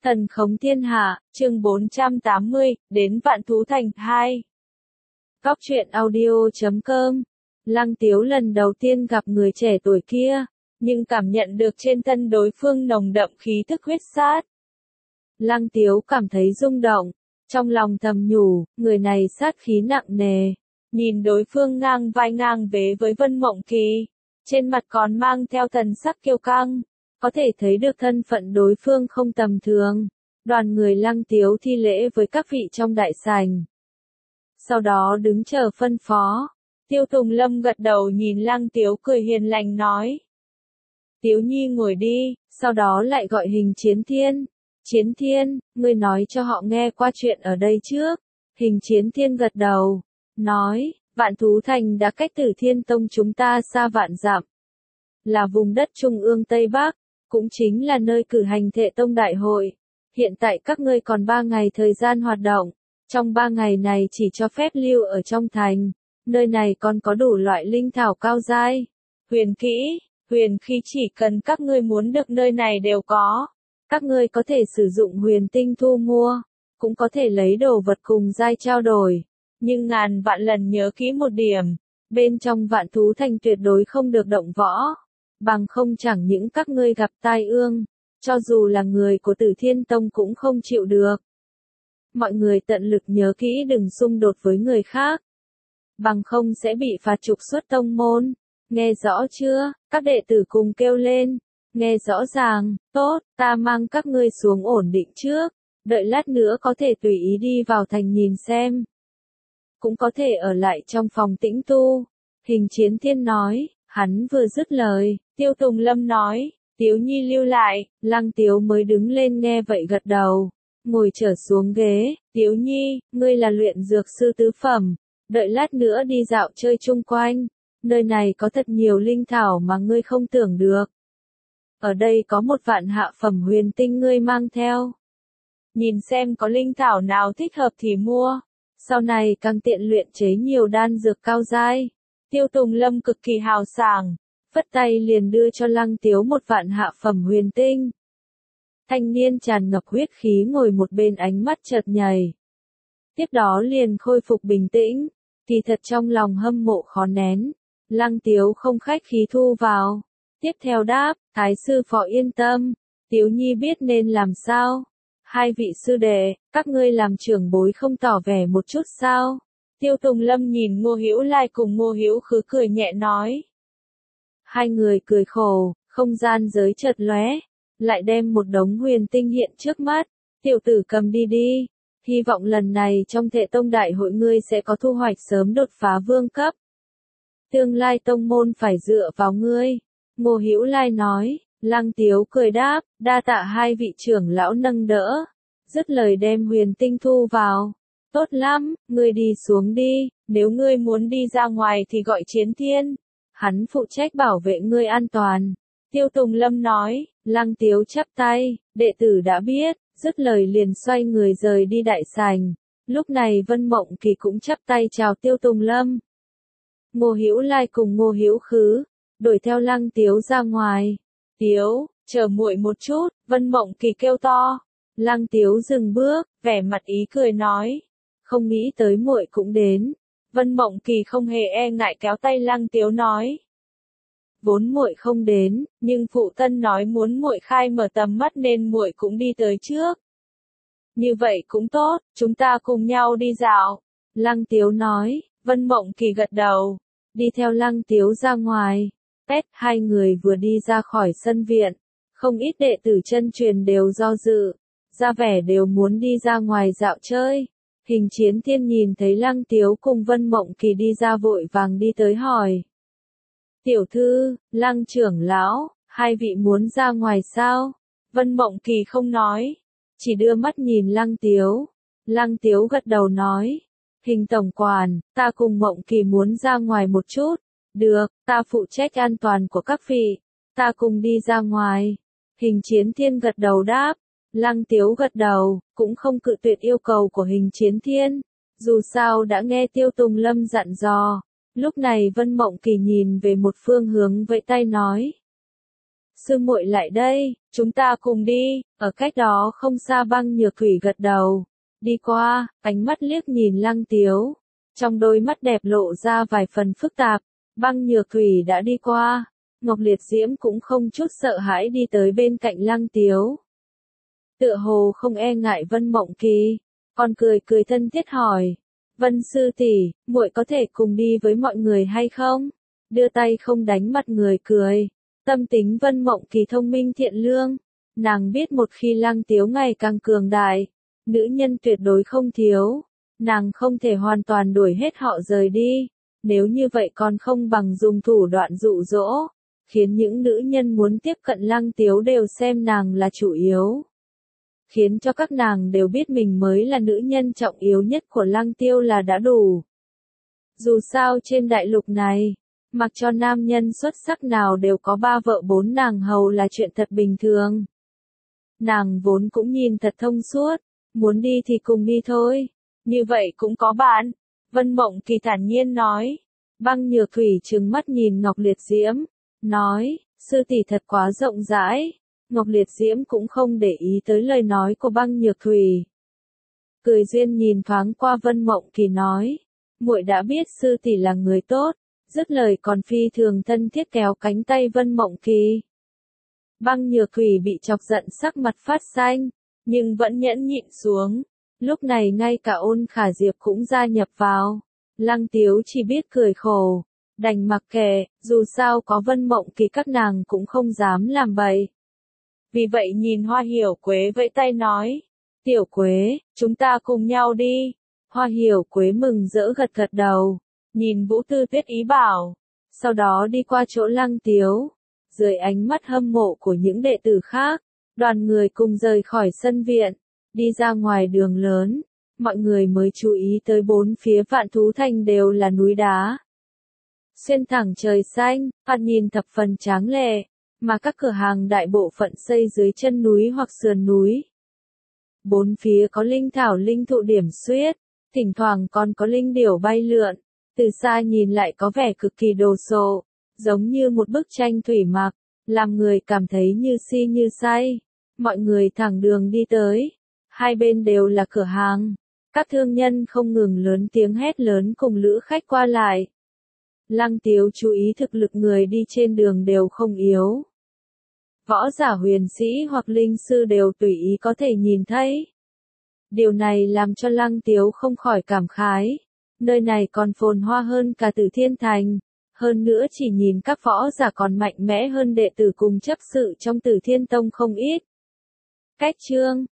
Thần khống thiên hạ, chương 480, đến Vạn Thú Thành 2. Góc truyện audio.com. Lăng Tiếu lần đầu tiên gặp người trẻ tuổi kia, nhưng cảm nhận được trên thân đối phương nồng đậm khí tức huyết sát. Lăng Tiếu cảm thấy rung động, trong lòng thầm nhủ, người này sát khí nặng nề. Nhìn đối phương ngang vai ngang vế với Vân Mộng Kỳ, trên mặt còn mang theo thần sắc kiêu căng. Có thể thấy được thân phận đối phương không tầm thường. Đoàn người Lăng Tiếu thi lễ với các vị trong đại sảnh. Sau đó đứng chờ phân phó. Tiêu Tùng Lâm gật đầu nhìn Lăng Tiếu cười hiền lành nói. Tiếu Nhi ngồi đi, sau đó lại gọi Hình Chiến Thiên. Chiến Thiên, ngươi nói cho họ nghe qua chuyện ở đây trước. Hình Chiến Thiên gật đầu, nói, Vạn Thú Thành đã cách Tử Thiên Tông chúng ta xa vạn dặm. Là vùng đất trung ương Tây Bắc. Cũng chính là nơi cử hành Thệ Tông Đại hội. Hiện tại các ngươi còn 3 ngày thời gian hoạt động. Trong 3 ngày này chỉ cho phép lưu ở trong thành. Nơi này còn có đủ loại linh thảo cao giai. Huyền kỹ, huyền khí chỉ cần các ngươi muốn được nơi này đều có. Các ngươi có thể sử dụng huyền tinh thu mua. Cũng có thể lấy đồ vật cùng giai trao đổi. Nhưng ngàn vạn lần nhớ kỹ một điểm. Bên trong Vạn Thú Thành tuyệt đối không được động võ. Bằng không chẳng những các ngươi gặp tai ương, cho dù là người của Tử Thiên Tông cũng không chịu được. Mọi người tận lực nhớ kỹ đừng xung đột với người khác. Bằng không sẽ bị phạt trục xuất tông môn. Nghe rõ chưa? Các đệ tử cùng kêu lên. Nghe rõ ràng, tốt, ta mang các ngươi xuống ổn định trước. Đợi lát nữa có thể tùy ý đi vào thành nhìn xem. Cũng có thể ở lại trong phòng tĩnh tu. Hình Chiến Thiên nói. Hắn vừa dứt lời, Tiêu Tùng Lâm nói, Tiếu Nhi lưu lại, Lăng Tiếu mới đứng lên nghe vậy gật đầu, ngồi trở xuống ghế, Tiếu Nhi, ngươi là luyện dược sư tứ phẩm, đợi lát nữa đi dạo chơi chung quanh, nơi này có thật nhiều linh thảo mà ngươi không tưởng được. Ở đây có một vạn hạ phẩm huyền tinh ngươi mang theo. Nhìn xem có linh thảo nào thích hợp thì mua, sau này càng tiện luyện chế nhiều đan dược cao giai. Tiêu Tùng Lâm cực kỳ hào sảng, phất tay liền đưa cho Lăng Tiếu một vạn hạ phẩm huyền tinh. Thanh niên tràn ngập huyết khí ngồi một bên ánh mắt chợt nhảy. Tiếp đó liền khôi phục bình tĩnh, kỳ thật trong lòng hâm mộ khó nén. Lăng Tiếu không khách khí thu vào. Tiếp theo đáp, Thái sư phó yên tâm, Tiếu Nhi biết nên làm sao. Hai vị sư đệ, các ngươi làm trưởng bối không tỏ vẻ một chút sao? Tiêu Tùng Lâm nhìn Ngô Hữu Lai cùng Ngô Hữu Khứ cười nhẹ nói. Hai người cười khổ, không gian giới chợt lóe, lại đem một đống huyền tinh hiện trước mắt. Tiểu tử cầm đi đi, hy vọng lần này trong Thệ Tông Đại hội ngươi sẽ có thu hoạch sớm đột phá vương cấp. Tương lai tông môn phải dựa vào ngươi. Ngô Hữu Lai nói, Lăng Tiếu cười đáp, đa tạ hai vị trưởng lão nâng đỡ. Dứt lời đem huyền tinh thu vào. Tốt lắm, ngươi đi xuống đi, nếu ngươi muốn đi ra ngoài thì gọi Chiến Thiên. Hắn phụ trách bảo vệ ngươi an toàn. Tiêu Tùng Lâm nói, Lăng Tiếu chắp tay, đệ tử đã biết, dứt lời liền xoay người rời đi đại sảnh. Lúc này Vân Mộng Kỳ cũng chắp tay chào Tiêu Tùng Lâm. Ngô Hữu Lai cùng Ngô Hữu Khứ, đuổi theo Lăng Tiếu ra ngoài. Tiếu, chờ muội một chút, Vân Mộng Kỳ kêu to. Lăng Tiếu dừng bước, vẻ mặt ý cười nói. Không nghĩ tới muội cũng đến. Vân Mộng Kỳ không hề e ngại kéo tay Lăng Tiếu nói. Vốn muội không đến, nhưng phụ thân nói muốn muội khai mở tầm mắt nên muội cũng đi tới trước. Như vậy cũng tốt, chúng ta cùng nhau đi dạo. Lăng Tiếu nói, Vân Mộng Kỳ gật đầu, đi theo Lăng Tiếu ra ngoài. Hai người vừa đi ra khỏi sân viện, không ít đệ tử chân truyền đều do dự, ra vẻ đều muốn đi ra ngoài dạo chơi. Hình Chiến Thiên nhìn thấy Lăng Tiếu cùng Vân Mộng Kỳ đi ra vội vàng đi tới hỏi. Tiểu thư, Lăng trưởng lão, hai vị muốn ra ngoài sao? Vân Mộng Kỳ không nói, chỉ đưa mắt nhìn Lăng Tiếu. Lăng Tiếu gật đầu nói. Hình tổng quản, ta cùng Mộng Kỳ muốn ra ngoài một chút. Được, ta phụ trách an toàn của các vị. Ta cùng đi ra ngoài. Hình Chiến Thiên gật đầu đáp. Lăng Tiếu gật đầu, cũng không cự tuyệt yêu cầu của Hình Chiến Thiên. Dù sao đã nghe Tiêu Tùng Lâm dặn dò. Lúc này Vân Mộng Kỳ nhìn về một phương hướng vẫy tay nói. sư muội lại đây, chúng ta cùng đi, ở cách đó không xa. Băng Nhược Thủy gật đầu, đi qua, ánh mắt liếc nhìn Lăng Tiếu, trong đôi mắt đẹp lộ ra vài phần phức tạp. Băng Nhược Thủy đã đi qua, Ngọc Liệt Diễm cũng không chút sợ hãi đi tới bên cạnh Lăng Tiếu. Tựa hồ không e ngại Vân Mộng Kỳ, còn cười cười thân thiết hỏi, Vân sư tỷ, muội có thể cùng đi với mọi người hay không? Đưa tay không đánh mặt người cười. Tâm tính Vân Mộng Kỳ thông minh thiện lương, nàng biết một khi Lăng Tiếu ngày càng cường đại, nữ nhân tuyệt đối không thiếu, nàng không thể hoàn toàn đuổi hết họ rời đi, nếu như vậy còn không bằng dùng thủ đoạn dụ dỗ, khiến những nữ nhân muốn tiếp cận Lăng Tiếu đều xem nàng là chủ yếu, khiến cho các nàng đều biết mình mới là nữ nhân trọng yếu nhất của Lăng Tiêu là đã đủ. Dù sao trên đại lục này, mặc cho nam nhân xuất sắc nào đều có 3 vợ 4 nàng hầu là chuyện thật bình thường. Nàng vốn cũng nhìn thật thông suốt, muốn đi thì cùng đi thôi, như vậy cũng có bạn. Vân Mộng Kỳ thản nhiên nói. Băng Nhược Thủy trừng mắt nhìn Ngọc Liệt Diễm, nói, sư tỷ thật quá rộng rãi. Ngọc Liệt Diễm cũng không để ý tới lời nói của Băng Nhược Thủy. Cười duyên nhìn thoáng qua Vân Mộng Kỳ nói, muội đã biết sư tỷ là người tốt, dứt lời còn phi thường thân thiết kéo cánh tay Vân Mộng Kỳ. Băng Nhược Thủy bị chọc giận sắc mặt phát xanh, nhưng vẫn nhẫn nhịn xuống. Lúc này ngay cả Ôn Khả Diệp cũng gia nhập vào. Lăng Tiếu chỉ biết cười khổ, đành mặc kệ, dù sao có Vân Mộng Kỳ các nàng cũng không dám làm bậy. Vì vậy nhìn Hoa Hiểu Quế vẫy tay nói, Tiểu Quế, chúng ta cùng nhau đi. Hoa Hiểu Quế mừng rỡ gật gật đầu, nhìn Vũ Tư Tuyết ý bảo, sau đó đi qua chỗ Lăng Tiếu. Dưới ánh mắt hâm mộ của những đệ tử khác, đoàn người cùng rời khỏi sân viện, đi ra ngoài đường lớn, mọi người mới chú ý tới bốn phía Vạn Thú Thành đều là núi đá. Xuyên thẳng trời xanh, thoạt nhìn thập phần tráng lệ, mà các cửa hàng đại bộ phận xây dưới chân núi hoặc sườn núi. Bốn phía có linh thảo linh thụ điểm xuyết, thỉnh thoảng còn có linh điểu bay lượn, từ xa nhìn lại có vẻ cực kỳ đồ sộ, giống như một bức tranh thủy mặc, làm người cảm thấy như si như say. Mọi người thẳng đường đi tới, hai bên đều là cửa hàng, các thương nhân không ngừng lớn tiếng hét lớn cùng lữ khách qua lại. Lăng Tiếu chú ý thực lực người đi trên đường đều không yếu. Võ giả huyền sĩ hoặc linh sư đều tùy ý có thể nhìn thấy. Điều này làm cho Lăng Tiếu không khỏi cảm khái. Nơi này còn phồn hoa hơn cả Tử Thiên Thành. Hơn nữa chỉ nhìn các võ giả còn mạnh mẽ hơn đệ tử cùng chấp sự trong Tử Thiên Tông không ít. Cách chương